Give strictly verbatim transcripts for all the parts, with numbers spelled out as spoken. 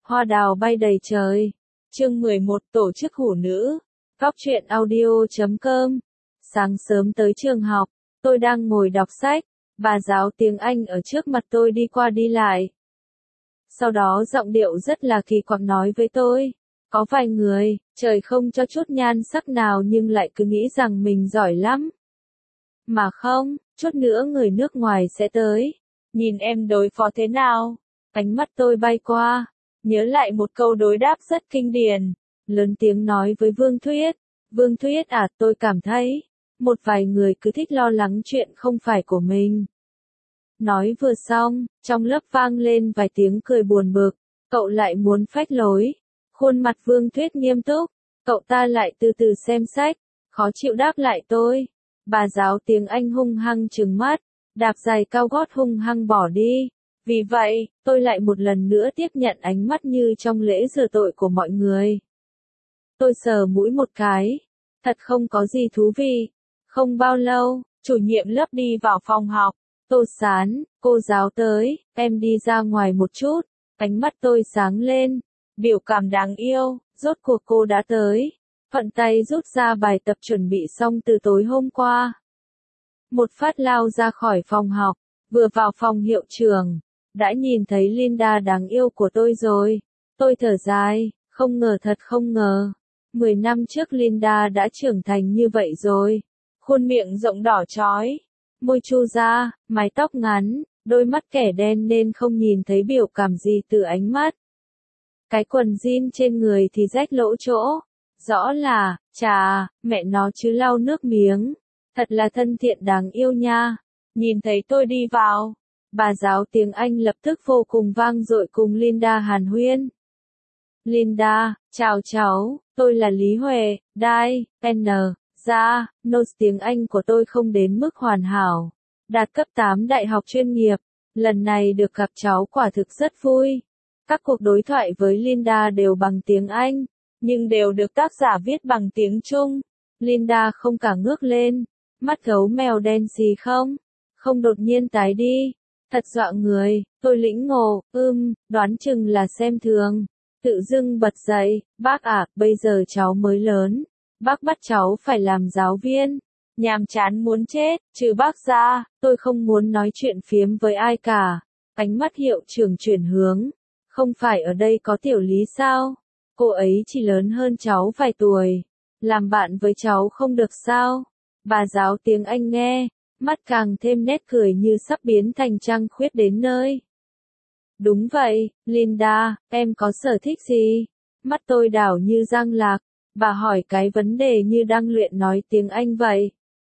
Hoa đào bay đầy trời. Chương mười một Tổ chức hủ nữ. Góc truyện audio chấm com. Sáng sớm tới trường học, tôi đang ngồi đọc sách, bà giáo tiếng Anh ở trước mặt tôi đi qua đi lại. Sau đó giọng điệu rất là kỳ quặc nói với tôi, có vài người, trời không cho chút nhan sắc nào nhưng lại cứ nghĩ rằng mình giỏi lắm. Mà không, chút nữa người nước ngoài sẽ tới. Nhìn em đối phó thế nào? Ánh mắt tôi bay qua, nhớ lại một câu đối đáp rất kinh điển, lớn tiếng nói với Vương Thuyết. Vương Thuyết à, tôi cảm thấy, một vài người cứ thích lo lắng chuyện không phải của mình. Nói vừa xong, trong lớp vang lên vài tiếng cười buồn bực, cậu lại muốn phách lối. Khuôn mặt Vương Thuyết nghiêm túc, cậu ta lại từ từ xem sách, khó chịu đáp lại tôi. Bà giáo tiếng Anh hung hăng trừng mắt, đạp giày cao gót hung hăng bỏ đi. Vì vậy, tôi lại một lần nữa tiếp nhận ánh mắt như trong lễ rửa tội của mọi người. Tôi sờ mũi một cái, thật không có gì thú vị. Không bao lâu, chủ nhiệm lớp đi vào phòng học. Tô Sán, cô giáo tới, em đi ra ngoài một chút. Ánh mắt tôi sáng lên, biểu cảm đáng yêu, rốt cuộc cô đã tới. Thuận tay rút ra bài tập chuẩn bị xong từ tối hôm qua. Một phát lao ra khỏi phòng học, vừa vào phòng hiệu trưởng, đã nhìn thấy Linda đáng yêu của tôi rồi. Tôi thở dài, không ngờ thật không ngờ. Mười năm trước Linda đã trưởng thành như vậy rồi. Khuôn miệng rộng đỏ chói, môi chu ra, mái tóc ngắn, đôi mắt kẻ đen nên không nhìn thấy biểu cảm gì từ ánh mắt. Cái quần jean trên người thì rách lỗ chỗ. Rõ là, chà, mẹ nó chứ lau nước miếng. Thật là thân thiện đáng yêu nha. Nhìn thấy tôi đi vào, bà giáo tiếng Anh lập tức vô cùng vang dội cùng Linda hàn huyên. Linda, chào cháu, tôi là Lý Huệ, Đai, N, Ra, Nose tiếng Anh của tôi không đến mức hoàn hảo. Đạt cấp tám đại học chuyên nghiệp, lần này được gặp cháu quả thực rất vui. Các cuộc đối thoại với Linda đều bằng tiếng Anh, nhưng đều được tác giả viết bằng tiếng Trung. Linda không cả ngước lên, mắt gấu mèo đen xì không, không đột nhiên tái đi. Thật dọa người, tôi lĩnh ngộ, ưm, đoán chừng là xem thường. Tự dưng bật dậy, bác ạ, bây giờ cháu mới lớn. Bác bắt cháu phải làm giáo viên. Nhàm chán muốn chết, trừ bác ra, tôi không muốn nói chuyện phiếm với ai cả. Ánh mắt hiệu trưởng chuyển hướng. Không phải ở đây có tiểu Lý sao? Cô ấy chỉ lớn hơn cháu vài tuổi. Làm bạn với cháu không được sao? Bà giáo tiếng Anh nghe, mắt càng thêm nét cười như sắp biến thành trăng khuyết đến nơi. Đúng vậy, Linda, em có sở thích gì? Mắt tôi đảo như giang lạc, bà hỏi cái vấn đề như đang luyện nói tiếng Anh vậy.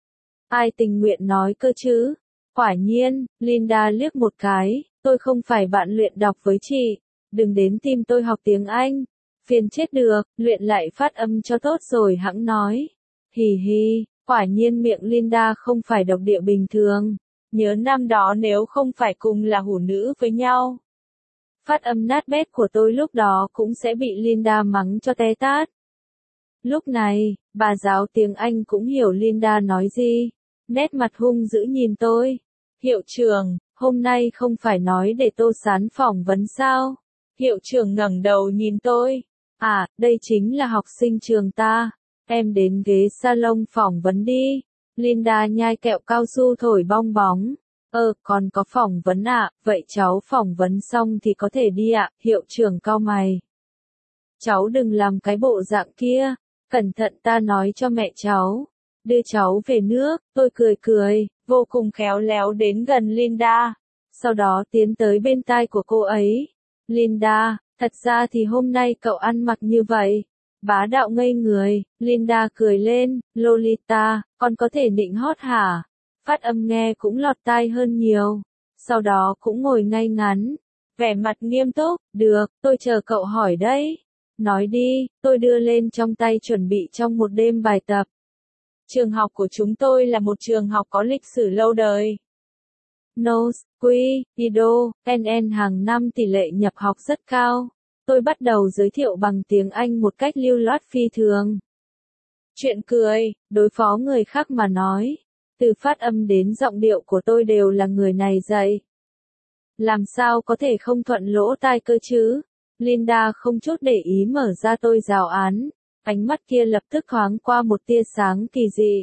Ai tình nguyện nói cơ chứ? Quả nhiên, Linda liếc một cái, tôi không phải bạn luyện đọc với chị, đừng đến tìm tôi học tiếng Anh. Phiền chết được, luyện lại phát âm cho tốt rồi hẵng nói. Hì hì, quả nhiên miệng Linda không phải độc địa bình thường. Nhớ năm đó nếu không phải cùng là hủ nữ với nhau. Phát âm nát bét của tôi lúc đó cũng sẽ bị Linda mắng cho té tát. Lúc này, bà giáo tiếng Anh cũng hiểu Linda nói gì. Nét mặt hung dữ nhìn tôi. Hiệu trưởng, hôm nay không phải nói để Tô Sán phỏng vấn sao? Hiệu trưởng ngẩng đầu nhìn tôi. À, đây chính là học sinh trường ta. Em đến ghế salon phỏng vấn đi. Linda nhai kẹo cao su thổi bong bóng. Ờ, còn có phỏng vấn ạ, à? Vậy cháu phỏng vấn xong thì có thể đi ạ, à? Hiệu trưởng cau mày. Cháu đừng làm cái bộ dạng kia, cẩn thận ta nói cho mẹ cháu. Đưa cháu về nước, tôi cười cười, vô cùng khéo léo đến gần Linda. Sau đó tiến tới bên tai của cô ấy. Linda, thật ra thì hôm nay cậu ăn mặc như vậy. Bá đạo ngây người, Linda cười lên, Lolita, con có thể nịnh hót hả? Phát âm nghe cũng lọt tai hơn nhiều. Sau đó cũng ngồi ngay ngắn, vẻ mặt nghiêm túc, được, tôi chờ cậu hỏi đấy. Nói đi, tôi đưa lên trong tay chuẩn bị trong một đêm bài tập. Trường học của chúng tôi là một trường học có lịch sử lâu đời. Nose, Quy, Ido, en en hàng năm tỷ lệ nhập học rất cao. Tôi bắt đầu giới thiệu bằng tiếng Anh một cách lưu loát phi thường. Chuyện cười, đối phó người khác mà nói. Từ phát âm đến giọng điệu của tôi đều là người này dạy. Làm sao có thể không thuận lỗ tai cơ chứ? Linda không chút để ý mở ra tôi giáo án, ánh mắt kia lập tức thoáng qua một tia sáng kỳ dị.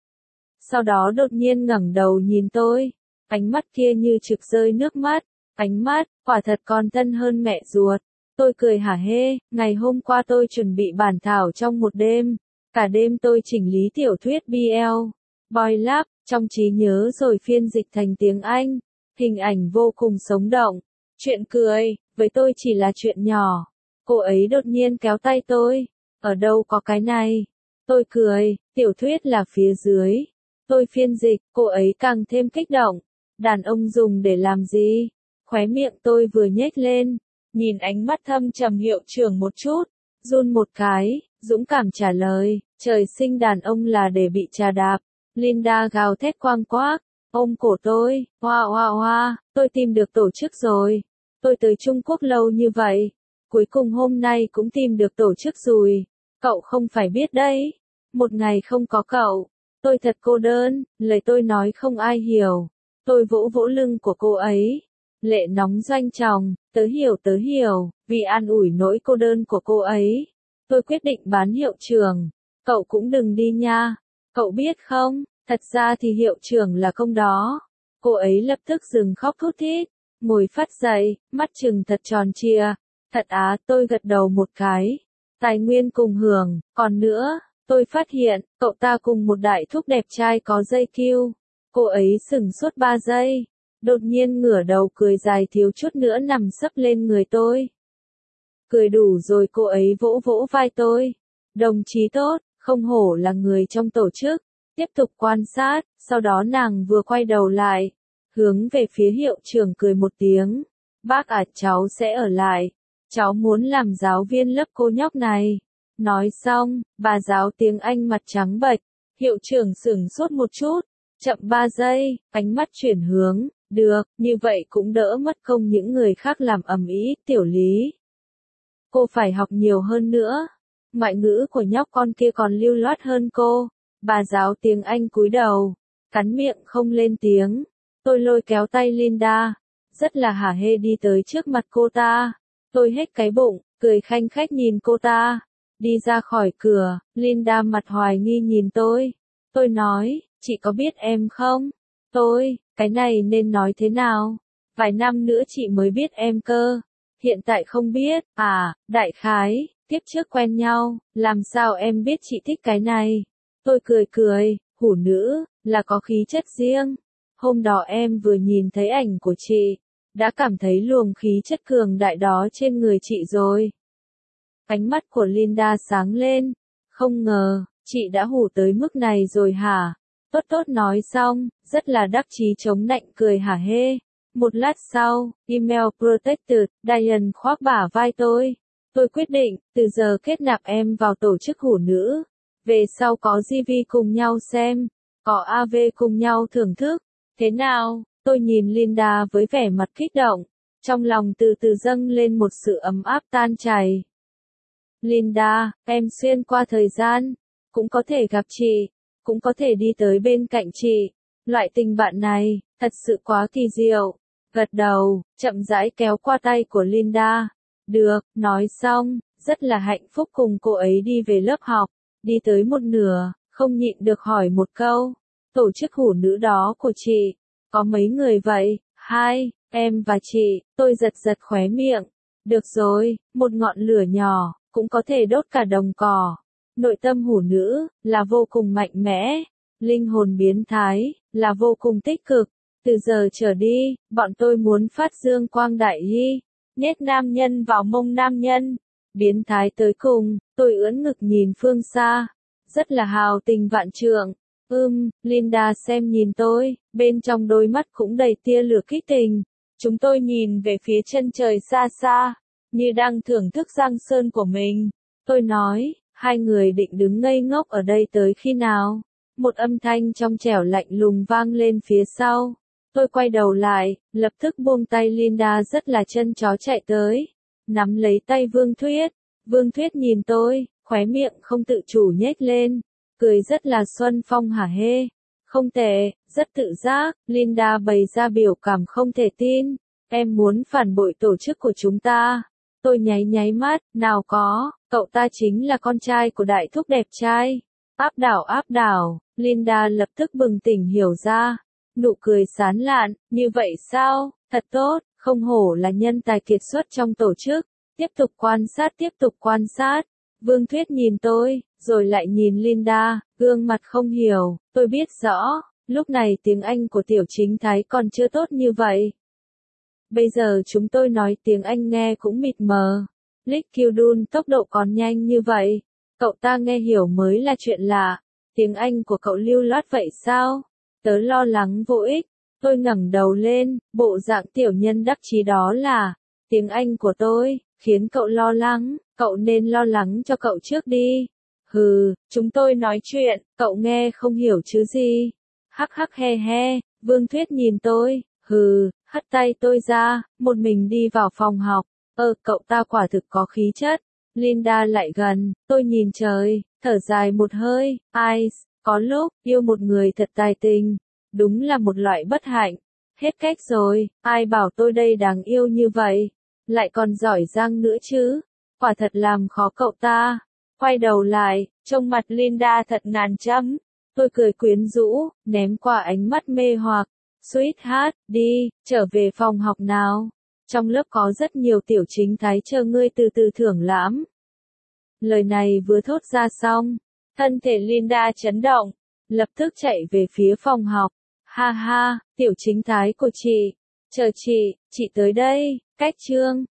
Sau đó đột nhiên ngẩng đầu nhìn tôi, ánh mắt kia như trực rơi nước mắt, ánh mắt, quả thật còn thân hơn mẹ ruột. Tôi cười hả hê, ngày hôm qua tôi chuẩn bị bản thảo trong một đêm, cả đêm tôi chỉnh lý tiểu thuyết bê lờ, Boy Lab, trong trí nhớ rồi phiên dịch thành tiếng Anh, hình ảnh vô cùng sống động. Chuyện cười, với tôi chỉ là chuyện nhỏ. Cô ấy đột nhiên kéo tay tôi, ở đâu có cái này. Tôi cười, tiểu thuyết là phía dưới. Tôi phiên dịch, cô ấy càng thêm kích động. Đàn ông dùng để làm gì? Khóe miệng tôi vừa nhếch lên, nhìn ánh mắt thâm trầm hiệu trưởng một chút, run một cái, dũng cảm trả lời, trời sinh đàn ông là để bị chà đạp. Linda gào thét quang quác, ôm cổ tôi, hoa hoa hoa, tôi tìm được tổ chức rồi. Tôi tới Trung Quốc lâu như vậy, cuối cùng hôm nay cũng tìm được tổ chức rồi. Cậu không phải biết đấy, một ngày không có cậu, tôi thật cô đơn, lời tôi nói không ai hiểu. Tôi vỗ vỗ lưng của cô ấy, lệ nóng doanh tròng, tớ hiểu tớ hiểu, vì an ủi nỗi cô đơn của cô ấy. Tôi quyết định bán hiệu trưởng, cậu cũng đừng đi nha, cậu biết không, thật ra thì hiệu trưởng là công đó. Cô ấy lập tức dừng khóc thút thít, ngồi phát dậy, mắt trừng thật tròn trịa. Thật á, tôi gật đầu một cái. Tài nguyên cùng hưởng, còn nữa, tôi phát hiện, cậu ta cùng một đại thúc đẹp trai có dây kiu. Cô ấy sững suốt ba giây, đột nhiên ngửa đầu cười dài thiếu chút nữa nằm sấp lên người tôi. Cười đủ rồi cô ấy vỗ vỗ vai tôi. Đồng chí tốt, không hổ là người trong tổ chức. Tiếp tục quan sát, sau đó nàng vừa quay đầu lại, hướng về phía hiệu trưởng cười một tiếng. Bác à, cháu sẽ ở lại. Cháu muốn làm giáo viên lớp cô nhóc này. Nói xong, bà giáo tiếng Anh mặt trắng bệch. Hiệu trưởng sửng sốt một chút. Chậm ba giây, ánh mắt chuyển hướng. Được, như vậy cũng đỡ mất công những người khác làm ầm ĩ. Tiểu Lý, cô phải học nhiều hơn nữa. Ngoại ngữ của nhóc con kia còn lưu loát hơn cô. Bà giáo tiếng Anh cúi đầu, cắn miệng không lên tiếng. Tôi lôi kéo tay Linda, rất là hả hê đi tới trước mặt cô ta. Tôi hết cái bụng, cười khanh khách nhìn cô ta. Đi ra khỏi cửa, Linda mặt hoài nghi nhìn tôi. Tôi nói, chị có biết em không? Tôi, cái này nên nói thế nào? Vài năm nữa chị mới biết em cơ. Hiện tại không biết, à, đại khái, tiếp trước quen nhau, làm sao em biết chị thích cái này? Tôi cười cười, hủ nữ, là có khí chất riêng. Hôm đó em vừa nhìn thấy ảnh của chị, đã cảm thấy luồng khí chất cường đại đó trên người chị rồi. Ánh mắt của Linda sáng lên, không ngờ, chị đã hủ tới mức này rồi hả? Tốt tốt nói xong, rất là đắc chí chống nạnh cười hả hê. Một lát sau, email protected, Diane khoác bả vai tôi. Tôi quyết định, từ giờ kết nạp em vào tổ chức hủ nữ. Về sau có gi vê cùng nhau xem, có a vê cùng nhau thưởng thức. Thế nào? Tôi nhìn Linda với vẻ mặt kích động, trong lòng từ từ dâng lên một sự ấm áp tan chảy. Linda, em xuyên qua thời gian, cũng có thể gặp chị, cũng có thể đi tới bên cạnh chị. Loại tình bạn này, thật sự quá kỳ diệu. Gật đầu, chậm rãi kéo qua tay của Linda. Được, nói xong, rất là hạnh phúc cùng cô ấy đi về lớp học. Đi tới một nửa, không nhịn được hỏi một câu. Tổ chức hủ nữ đó của chị, có mấy người vậy? Hai, em và chị. Tôi giật giật khóe miệng. Được rồi, một ngọn lửa nhỏ, cũng có thể đốt cả đồng cỏ. Nội tâm hủ nữ, là vô cùng mạnh mẽ. Linh hồn biến thái, là vô cùng tích cực. Từ giờ trở đi, bọn tôi muốn phát dương quang đại hy. Nhét nam nhân vào mông nam nhân. Biến thái tới cùng, tôi ưỡn ngực nhìn phương xa. Rất là hào tình vạn trượng. Ưm, Linda xem nhìn tôi, bên trong đôi mắt cũng đầy tia lửa kích tình. Chúng tôi nhìn về phía chân trời xa xa, như đang thưởng thức giang sơn của mình. Tôi nói, hai người định đứng ngây ngốc ở đây tới khi nào? Một âm thanh trong trẻo lạnh lùng vang lên phía sau. Tôi quay đầu lại, lập tức buông tay Linda rất là chân chó chạy tới. Nắm lấy tay Vương Thuyết. Vương Thuyết nhìn tôi, khóe miệng không tự chủ nhếch lên. Cười rất là xuân phong hả hê. Không tệ, rất tự giác. Linda bày ra biểu cảm không thể tin. Em muốn phản bội tổ chức của chúng ta. Tôi nháy nháy mắt, nào có, cậu ta chính là con trai của đại thúc đẹp trai. Áp đảo áp đảo, Linda lập tức bừng tỉnh hiểu ra. Nụ cười sán lạn, như vậy sao, thật tốt, không hổ là nhân tài kiệt xuất trong tổ chức. Tiếp tục quan sát tiếp tục quan sát. Vương Thuyết nhìn tôi, rồi lại nhìn Linda, gương mặt không hiểu, tôi biết rõ, lúc này tiếng Anh của Tiểu Chính Thái còn chưa tốt như vậy. Bây giờ chúng tôi nói tiếng Anh nghe cũng mịt mờ. Lick Kyudun tốc độ còn nhanh như vậy. Cậu ta nghe hiểu mới là chuyện lạ. Tiếng Anh của cậu lưu loát vậy sao? Tớ lo lắng vô ích. Tôi ngẩng đầu lên, bộ dạng tiểu nhân đắc chí đó là tiếng Anh của tôi, khiến cậu lo lắng, cậu nên lo lắng cho cậu trước đi. Hừ, chúng tôi nói chuyện, cậu nghe không hiểu chứ gì. Hắc hắc he he, Vương Thuyết nhìn tôi, hừ, hất tay tôi ra, một mình đi vào phòng học. Ơ, cậu ta quả thực có khí chất. Linda lại gần, tôi nhìn trời, thở dài một hơi, ai, có lúc, yêu một người thật tài tình. Đúng là một loại bất hạnh. Hết cách rồi, ai bảo tôi đây đáng yêu như vậy. Lại còn giỏi giang nữa chứ. Quả thật làm khó cậu ta. Quay đầu lại, trông mặt Linda thật ngàn chấm. Tôi cười quyến rũ, ném qua ánh mắt mê hoặc. Sweetheart, đi, trở về phòng học nào. Trong lớp có rất nhiều Tiểu Chính Thái chờ ngươi từ từ thưởng lãm. Lời này vừa thốt ra xong, thân thể Linda chấn động, lập tức chạy về phía phòng học. Ha ha, Tiểu Chính Thái của chị, chờ chị, chị tới đây, cách chương.